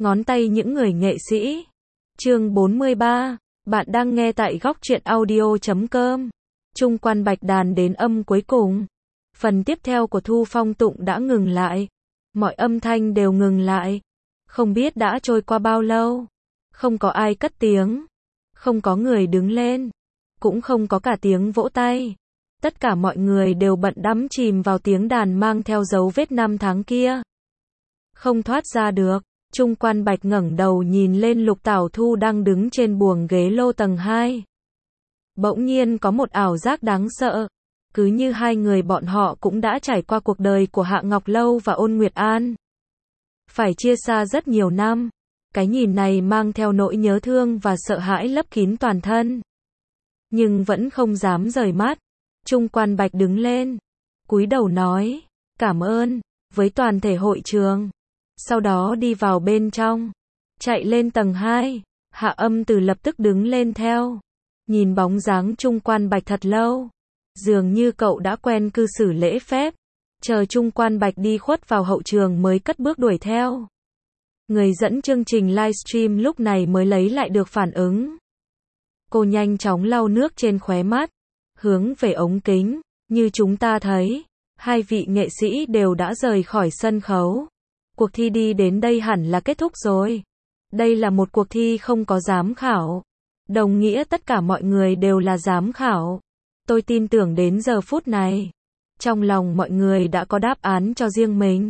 ngón tay những người nghệ sĩ. Chương 43, bạn đang nghe tại góc truyện audio.com. Chung Quan Bạch đàn đến âm cuối cùng. Phần tiếp theo của Thu Phong tụng đã ngừng lại. Mọi âm thanh đều ngừng lại. Không biết đã trôi qua bao lâu. Không có ai cất tiếng. Không có người đứng lên. Cũng không có cả tiếng vỗ tay. Tất cả mọi người đều bận đắm chìm vào tiếng đàn mang theo dấu vết năm tháng kia. Không thoát ra được. Chung Quan Bạch ngẩng đầu nhìn lên Lục Tảo Thu đang đứng trên buồng ghế lô tầng 2. Bỗng nhiên có một ảo giác đáng sợ. Cứ như hai người bọn họ cũng đã trải qua cuộc đời của Hạ Ngọc Lâu và Ôn Nguyệt An. Phải chia xa rất nhiều năm. Cái nhìn này mang theo nỗi nhớ thương và sợ hãi lấp kín toàn thân. Nhưng vẫn không dám rời mắt. Chung Quan Bạch đứng lên. Cúi đầu nói, cảm ơn, với toàn thể hội trường. Sau đó đi vào bên trong. Chạy lên tầng 2. Hạ Âm Từ lập tức đứng lên theo. Nhìn bóng dáng Chung Quan Bạch thật lâu. Dường như cậu đã quen cư xử lễ phép. Chờ Chung Quan Bạch đi khuất vào hậu trường mới cất bước đuổi theo. Người dẫn chương trình livestream lúc này mới lấy lại được phản ứng. Cô nhanh chóng lau nước trên khóe mắt. Hướng về ống kính. Như chúng ta thấy, hai vị nghệ sĩ đều đã rời khỏi sân khấu. Cuộc thi đi đến đây hẳn là kết thúc rồi. Đây là một cuộc thi không có giám khảo. Đồng nghĩa tất cả mọi người đều là giám khảo. Tôi tin tưởng đến giờ phút này. Trong lòng mọi người đã có đáp án cho riêng mình.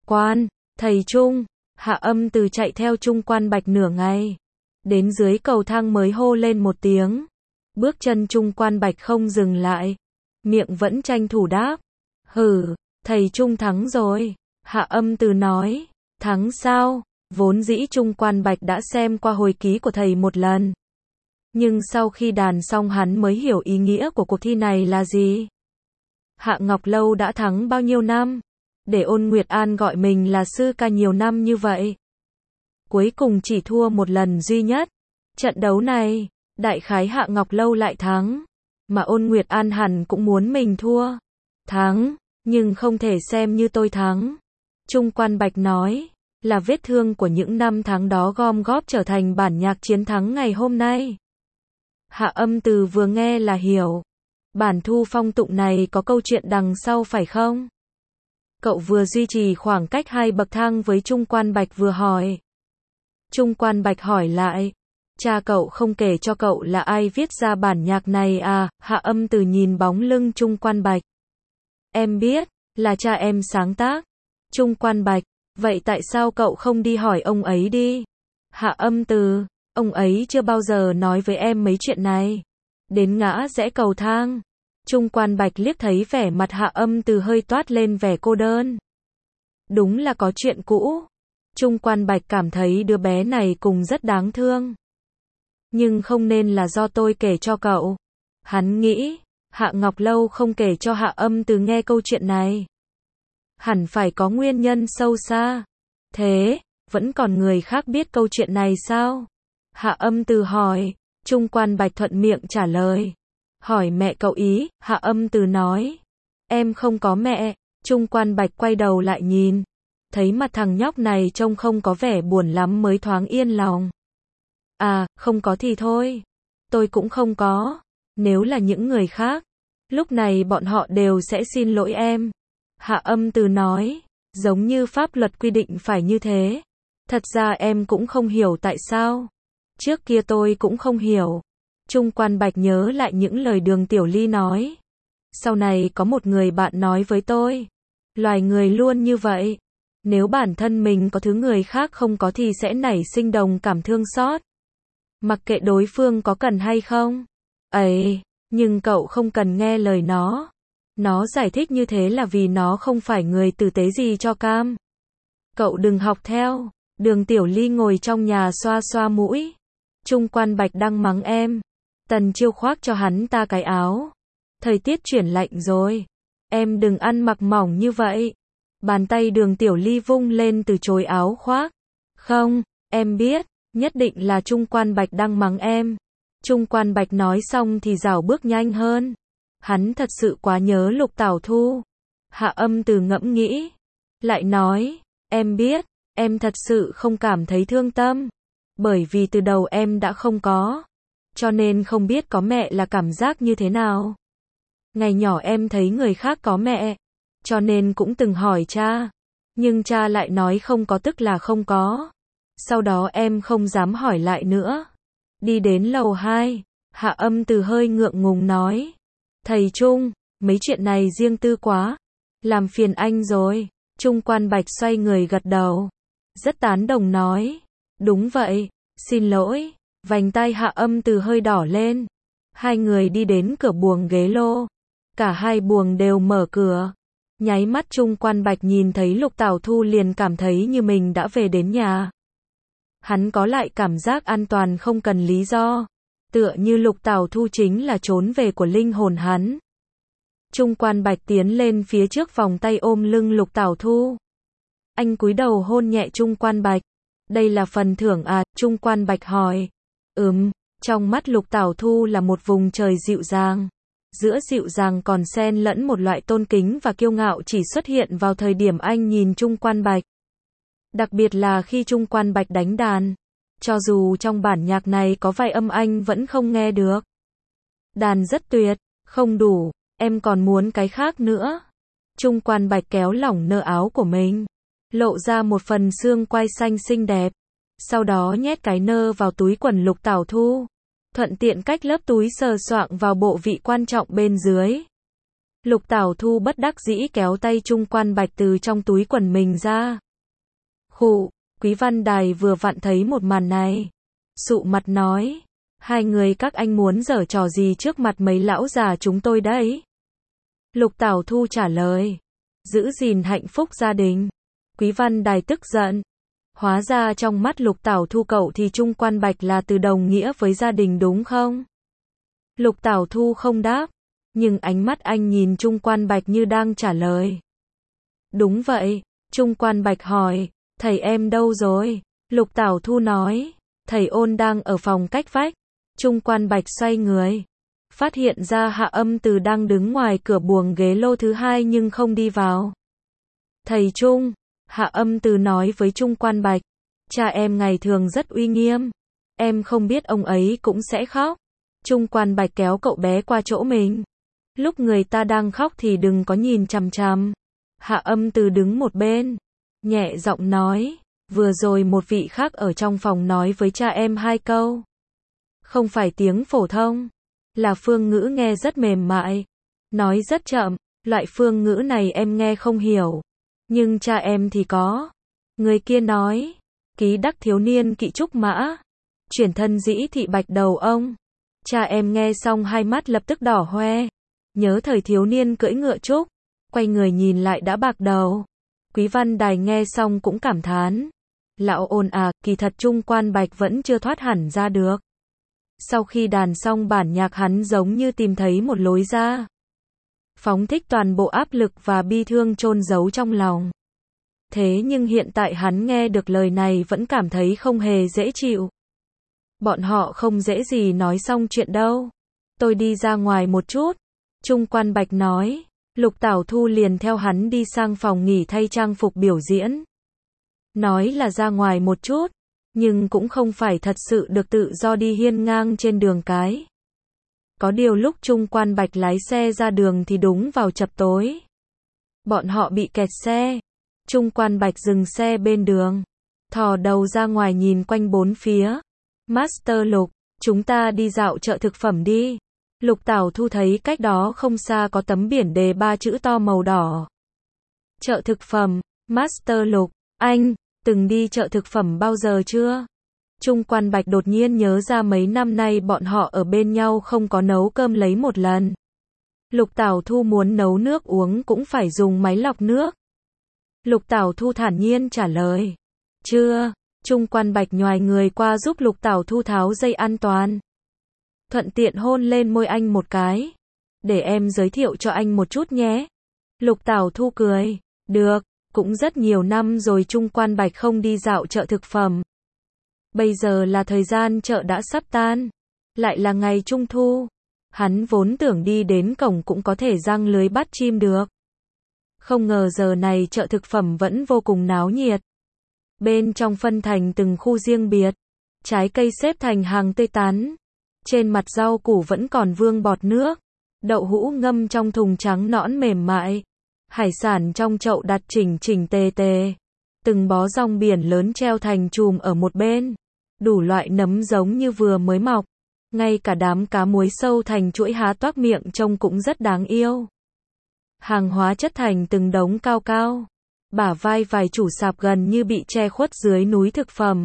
Thầy Chung, Hạ Âm Từ chạy theo Chung Quan Bạch nửa ngày. Đến dưới cầu thang mới hô lên một tiếng. Bước chân Chung Quan Bạch không dừng lại. Miệng vẫn tranh thủ đáp. Thầy Chung thắng rồi. Hạ Âm Từ nói. Thắng sao? Vốn dĩ Chung Quan Bạch đã xem qua hồi ký của thầy một lần. Nhưng sau khi đàn xong hắn mới hiểu ý nghĩa của cuộc thi này là gì. Hạ Ngọc Lâu đã thắng bao nhiêu năm? Để Ôn Nguyệt An gọi mình là sư ca nhiều năm như vậy. Cuối cùng chỉ thua một lần duy nhất. Trận đấu này, đại khái Hạ Ngọc Lâu lại thắng. Mà Ôn Nguyệt An hẳn cũng muốn mình thua. Thắng, nhưng không thể xem như tôi thắng. Chung Quan Bạch nói, là vết thương của những năm tháng đó gom góp trở thành bản nhạc chiến thắng ngày hôm nay. Hạ Âm Từ vừa nghe là hiểu. Bản Thu Phong tụng này có câu chuyện đằng sau phải không? Cậu vừa duy trì khoảng cách 2 bậc thang với Chung Quan Bạch vừa hỏi. Chung Quan Bạch hỏi lại. Cha cậu không kể cho cậu là ai viết ra bản nhạc này à? Hạ Âm Từ nhìn bóng lưng Chung Quan Bạch. Em biết, là cha em sáng tác. Chung Quan Bạch, vậy tại sao cậu không đi hỏi ông ấy đi? Hạ Âm Từ, ông ấy chưa bao giờ nói với em mấy chuyện này. Đến ngã rẽ cầu thang. Chung Quan Bạch liếc thấy vẻ mặt Hạ Âm Từ hơi toát lên vẻ cô đơn. Đúng là có chuyện cũ. Chung Quan Bạch cảm thấy đứa bé này cũng rất đáng thương. Nhưng không nên là do tôi kể cho cậu. Hắn nghĩ, Hạ Ngọc Lâu không kể cho Hạ Âm Từ nghe câu chuyện này. Hẳn phải có nguyên nhân sâu xa. Thế, vẫn còn người khác biết câu chuyện này sao? Hạ Âm Từ hỏi. Chung Quan Bạch thuận miệng trả lời. Hỏi mẹ cậu ý, Hạ Âm Từ nói. Em không có mẹ. Chung Quan Bạch quay đầu lại nhìn. Thấy mặt thằng nhóc này trông không có vẻ buồn lắm mới thoáng yên lòng. À, không có thì thôi. Tôi cũng không có. Nếu là những người khác, lúc này bọn họ đều sẽ xin lỗi em. Hạ Âm Từ nói. Giống như pháp luật quy định phải như thế. Thật ra em cũng không hiểu tại sao. Trước kia tôi cũng không hiểu. Chung Quan Bạch nhớ lại những lời Đường Tiểu Ly nói. Sau này có một người bạn nói với tôi. Loài người luôn như vậy. Nếu bản thân mình có thứ người khác không có thì sẽ nảy sinh đồng cảm thương xót. Mặc kệ đối phương có cần hay không. Ấy, nhưng cậu không cần nghe lời nó. Nó giải thích như thế là vì nó không phải người tử tế gì cho cam. Cậu đừng học theo. Đường Tiểu Ly ngồi trong nhà xoa xoa mũi. Chung Quan Bạch đang mắng em. Tần Chiêu khoác cho hắn ta cái áo. Thời tiết chuyển lạnh rồi. Em đừng ăn mặc mỏng như vậy. Bàn tay Đường Tiểu Ly vung lên từ chối áo khoác. Không, em biết, nhất định là Chung Quan Bạch đang mắng em. Chung Quan Bạch nói xong thì rảo bước nhanh hơn. Hắn thật sự quá nhớ Lục Tảo Thu. Hạ Âm Từ ngẫm nghĩ. Lại nói, em biết, em thật sự không cảm thấy thương tâm. Bởi vì từ đầu em đã không có. Cho nên không biết có mẹ là cảm giác như thế nào. Ngày nhỏ em thấy người khác có mẹ. Cho nên cũng từng hỏi cha. Nhưng cha lại nói không có tức là không có. Sau đó em không dám hỏi lại nữa. Đi đến lầu 2, Hạ Âm Từ hơi ngượng ngùng nói. Thầy Trung, mấy chuyện này riêng tư quá. Làm phiền anh rồi. Trung Quan Bạch xoay người gật đầu. Rất tán đồng nói. Đúng vậy, xin lỗi. Vành tai Hạ Âm Từ hơi đỏ lên. Hai người đi đến cửa buồng ghế lô. Cả hai buồng đều mở cửa. Nháy mắt Trung Quan Bạch nhìn thấy Lục Tảo Thu liền cảm thấy như mình đã về đến nhà. Hắn có lại cảm giác an toàn không cần lý do. Tựa như Lục Tảo Thu chính là trốn về của linh hồn hắn. Trung Quan Bạch tiến lên phía trước vòng tay ôm lưng Lục Tảo Thu. Anh cúi đầu hôn nhẹ Trung Quan Bạch. Đây là phần thưởng à? Trung Quan Bạch hỏi. Trong mắt Lục Tảo Thu là một vùng trời dịu dàng. Giữa dịu dàng còn xen lẫn một loại tôn kính và kiêu ngạo chỉ xuất hiện vào thời điểm anh nhìn Trung Quan Bạch. Đặc biệt là khi Trung Quan Bạch đánh đàn. Cho dù trong bản nhạc này có vài âm anh vẫn không nghe được. Đàn rất tuyệt, không đủ, em còn muốn cái khác nữa. Trung Quan Bạch kéo lỏng nơ áo của mình. Lộ ra một phần xương quai xanh xinh đẹp. Sau đó nhét cái nơ vào túi quần Lục Tảo Thu. Thuận tiện cách lớp túi sờ soạng vào bộ vị quan trọng bên dưới. Lục Tảo Thu bất đắc dĩ kéo tay Trung Quan Bạch từ trong túi quần mình ra. Khụ, Quý Văn Đài vừa vặn thấy một màn này. Sụ mặt nói. Hai người các anh muốn giở trò gì trước mặt mấy lão già chúng tôi đấy? Lục Tảo Thu trả lời. Giữ gìn hạnh phúc gia đình. Quý Văn Đài tức giận. Hóa ra trong mắt Lục Tảo Thu cậu thì Trung Quan Bạch là từ đồng nghĩa với gia đình đúng không? Lục Tảo Thu không đáp. Nhưng ánh mắt anh nhìn Trung Quan Bạch như đang trả lời. Đúng vậy. Trung Quan Bạch hỏi. Thầy em đâu rồi? Lục Tảo Thu nói. Thầy Ôn đang ở phòng cách vách. Trung Quan Bạch xoay người. Phát hiện ra Hạ Âm Từ đang đứng ngoài cửa buồng ghế lô thứ hai nhưng không đi vào. Thầy Trung. Hạ Âm Từ nói với Trung Quan Bạch. Cha em ngày thường rất uy nghiêm. Em không biết ông ấy cũng sẽ khóc. Trung Quan Bạch kéo cậu bé qua chỗ mình. Lúc người ta đang khóc thì đừng có nhìn chằm chằm. Hạ Âm Từ đứng một bên. Nhẹ giọng nói. Vừa rồi một vị khác ở trong phòng nói với cha em hai câu. Không phải tiếng phổ thông. Là phương ngữ nghe rất mềm mại. Nói rất chậm. Loại phương ngữ này em nghe không hiểu. Nhưng cha em thì có. Người kia nói. Ký đắc thiếu niên kỵ trúc mã. Chuyển thân dĩ thị bạch đầu ông. Cha em nghe xong hai mắt lập tức đỏ hoe. Nhớ thời thiếu niên cưỡi ngựa trúc. Quay người nhìn lại đã bạc đầu. Quý Văn Đài nghe xong cũng cảm thán. Lão Ôn à, kỳ thật Trung Quan Bạch vẫn chưa thoát hẳn ra được. Sau khi đàn xong bản nhạc hắn giống như tìm thấy một lối ra. Phóng thích toàn bộ áp lực và bi thương chôn giấu trong lòng. Thế nhưng hiện tại hắn nghe được lời này vẫn cảm thấy không hề dễ chịu. Bọn họ không dễ gì nói xong chuyện đâu. Tôi đi ra ngoài một chút. Trung Quan Bạch nói. Lục Tảo Thu liền theo hắn đi sang phòng nghỉ thay trang phục biểu diễn. Nói là ra ngoài một chút. Nhưng cũng không phải thật sự được tự do đi hiên ngang trên đường cái. Có điều lúc Trung Quan Bạch lái xe ra đường thì đúng vào chập tối. Bọn họ bị kẹt xe. Trung Quan Bạch dừng xe bên đường. Thò đầu ra ngoài nhìn quanh bốn phía. Master Lục, chúng ta đi dạo chợ thực phẩm đi. Lục Tảo Thu thấy cách đó không xa có tấm biển đề 3 chữ to màu đỏ. Chợ thực phẩm, Master Lục, anh, từng đi chợ thực phẩm bao giờ chưa? Trung Quan Bạch đột nhiên nhớ ra mấy năm nay bọn họ ở bên nhau không có nấu cơm lấy một lần. Lục Tảo Thu muốn nấu nước uống cũng phải dùng máy lọc nước. Lục Tảo Thu thản nhiên trả lời. Chưa. Trung Quan Bạch nhoài người qua giúp Lục Tảo Thu tháo dây an toàn. Thuận tiện hôn lên môi anh một cái. Để em giới thiệu cho anh một chút nhé. Lục Tảo Thu cười. Được, cũng rất nhiều năm rồi Trung Quan Bạch không đi dạo chợ thực phẩm. Bây giờ là thời gian chợ đã sắp tan. Lại là ngày Trung Thu. Hắn vốn tưởng đi đến cổng cũng có thể giăng lưới bắt chim được. Không ngờ giờ này chợ thực phẩm vẫn vô cùng náo nhiệt. Bên trong phân thành từng khu riêng biệt. Trái cây xếp thành hàng tươi tắn. Trên mặt rau củ vẫn còn vương bọt nước. Đậu hũ ngâm trong thùng trắng nõn mềm mại. Hải sản trong chậu đặt chỉnh chỉnh tề tề. Từng bó rong biển lớn treo thành chùm ở một bên. Đủ loại nấm giống như vừa mới mọc. Ngay cả đám cá muối sâu thành chuỗi há toác miệng trông cũng rất đáng yêu. Hàng hóa chất thành từng đống cao cao. Bả vai vài chủ sạp gần như bị che khuất dưới núi thực phẩm.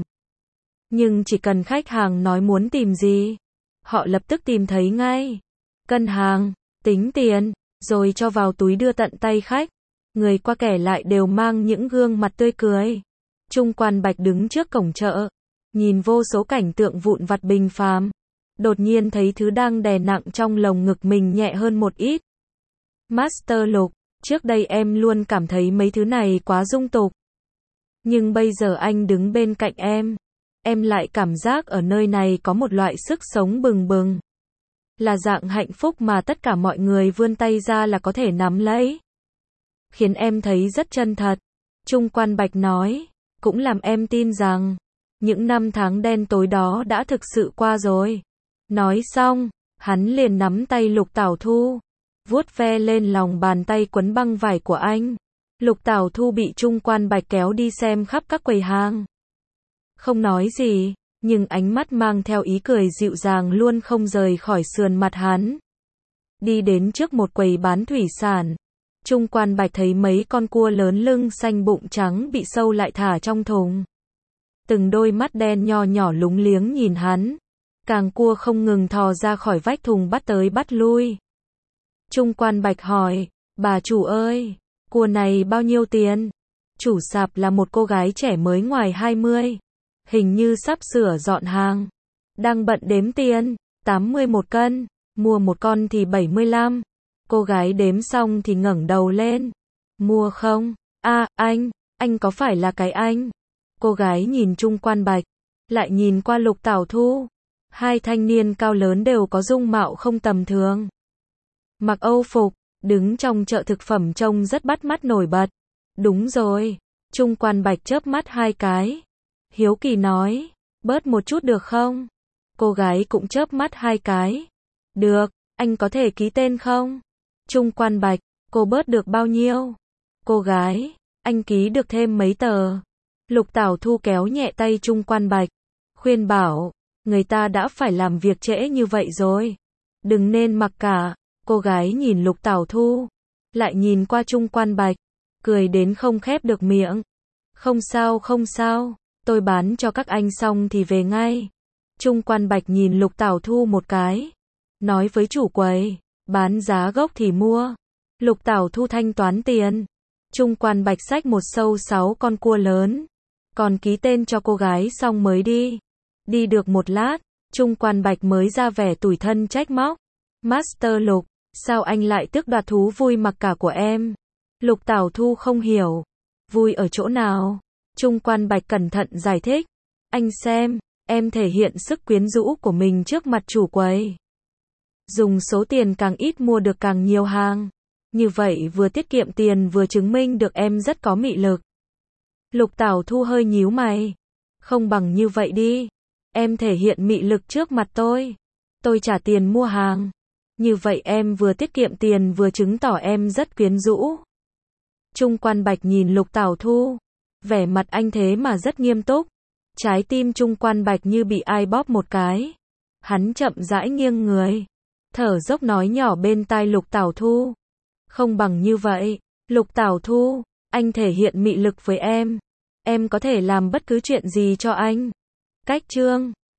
Nhưng chỉ cần khách hàng nói muốn tìm gì, họ lập tức tìm thấy ngay. Cân hàng, tính tiền, rồi cho vào túi đưa tận tay khách. Người qua kẻ lại đều mang những gương mặt tươi cười. Trung Quan Bạch đứng trước cổng chợ, nhìn vô số cảnh tượng vụn vặt bình phàm. Đột nhiên thấy thứ đang đè nặng trong lồng ngực mình nhẹ hơn một ít. Master Lục, trước đây em luôn cảm thấy mấy thứ này quá dung tục. Nhưng bây giờ anh đứng bên cạnh em lại cảm giác ở nơi này có một loại sức sống bừng bừng. Là dạng hạnh phúc mà tất cả mọi người vươn tay ra là có thể nắm lấy. Khiến em thấy rất chân thật. Trung Quan Bạch nói, cũng làm em tin rằng, những năm tháng đen tối đó đã thực sự qua rồi. Nói xong, hắn liền nắm tay Lục Tảo Thu, vuốt ve lên lòng bàn tay quấn băng vải của anh. Lục Tảo Thu bị Trung Quan Bạch kéo đi xem khắp các quầy hàng. Không nói gì, nhưng ánh mắt mang theo ý cười dịu dàng luôn không rời khỏi sườn mặt hắn. Đi đến trước một quầy bán thủy sản. Trung Quan Bạch thấy mấy con cua lớn lưng xanh bụng trắng bị sâu lại thả trong thùng. Từng đôi mắt đen nho nhỏ lúng liếng nhìn hắn. Càng cua không ngừng thò ra khỏi vách thùng bắt tới bắt lui. Trung Quan Bạch hỏi, bà chủ ơi, cua này bao nhiêu tiền? Chủ sạp là một cô gái trẻ mới ngoài 20. Hình như sắp sửa dọn hàng. Đang bận đếm tiền, 80 một cân, mua một con thì 75. Cô gái đếm xong thì ngẩng đầu lên. Mua không? À, anh có phải là cái anh? Cô gái nhìn Trung Quan Bạch, lại nhìn qua Lục Tảo Thu. Hai thanh niên cao lớn đều có dung mạo không tầm thường. Mặc Âu phục, đứng trong chợ thực phẩm trông rất bắt mắt nổi bật. Đúng rồi, Trung Quan Bạch chớp mắt hai cái. Hiếu kỳ nói, bớt một chút được không? Cô gái cũng chớp mắt hai cái. Được, anh có thể ký tên không? Trung Quan Bạch, cô bớt được bao nhiêu? Cô gái, anh ký được thêm mấy tờ. Lục Tảo Thu kéo nhẹ tay Trung Quan Bạch, khuyên bảo, người ta đã phải làm việc trễ như vậy rồi. Đừng nên mặc cả. Cô gái nhìn Lục Tảo Thu, lại nhìn qua Trung Quan Bạch, cười đến không khép được miệng. Không sao, tôi bán cho các anh xong thì về ngay. Trung Quan Bạch nhìn Lục Tảo Thu một cái, nói với chủ quầy, bán giá gốc thì mua. Lục Tảo Thu thanh toán tiền. Trung Quan Bạch xách một xâu 6 con cua lớn, còn ký tên cho cô gái xong mới đi. Đi được một lát, Trung Quan Bạch mới ra vẻ tủi thân trách móc. Master Lục, sao anh lại tước đoạt thú vui mặc cả của em? Lục Tảo Thu không hiểu. Vui ở chỗ nào? Trung Quan Bạch cẩn thận giải thích. Anh xem, em thể hiện sức quyến rũ của mình trước mặt chủ quầy. Dùng số tiền càng ít mua được càng nhiều hàng. Như vậy vừa tiết kiệm tiền vừa chứng minh được em rất có mị lực. Lục Tảo Thu hơi nhíu mày. Không bằng như vậy đi. Em thể hiện mị lực trước mặt tôi trả tiền mua hàng. Như vậy em vừa tiết kiệm tiền vừa chứng tỏ em rất quyến rũ. Trung Quan Bạch nhìn Lục Tảo Thu, vẻ mặt anh thế mà rất nghiêm túc. Trái tim Trung Quan Bạch như bị ai bóp một cái. Hắn chậm rãi nghiêng người, thở dốc nói nhỏ bên tai Lục Tảo Thu. Không bằng như vậy, Lục Tảo Thu, anh thể hiện mị lực với em có thể làm bất cứ chuyện gì cho anh. Cách chương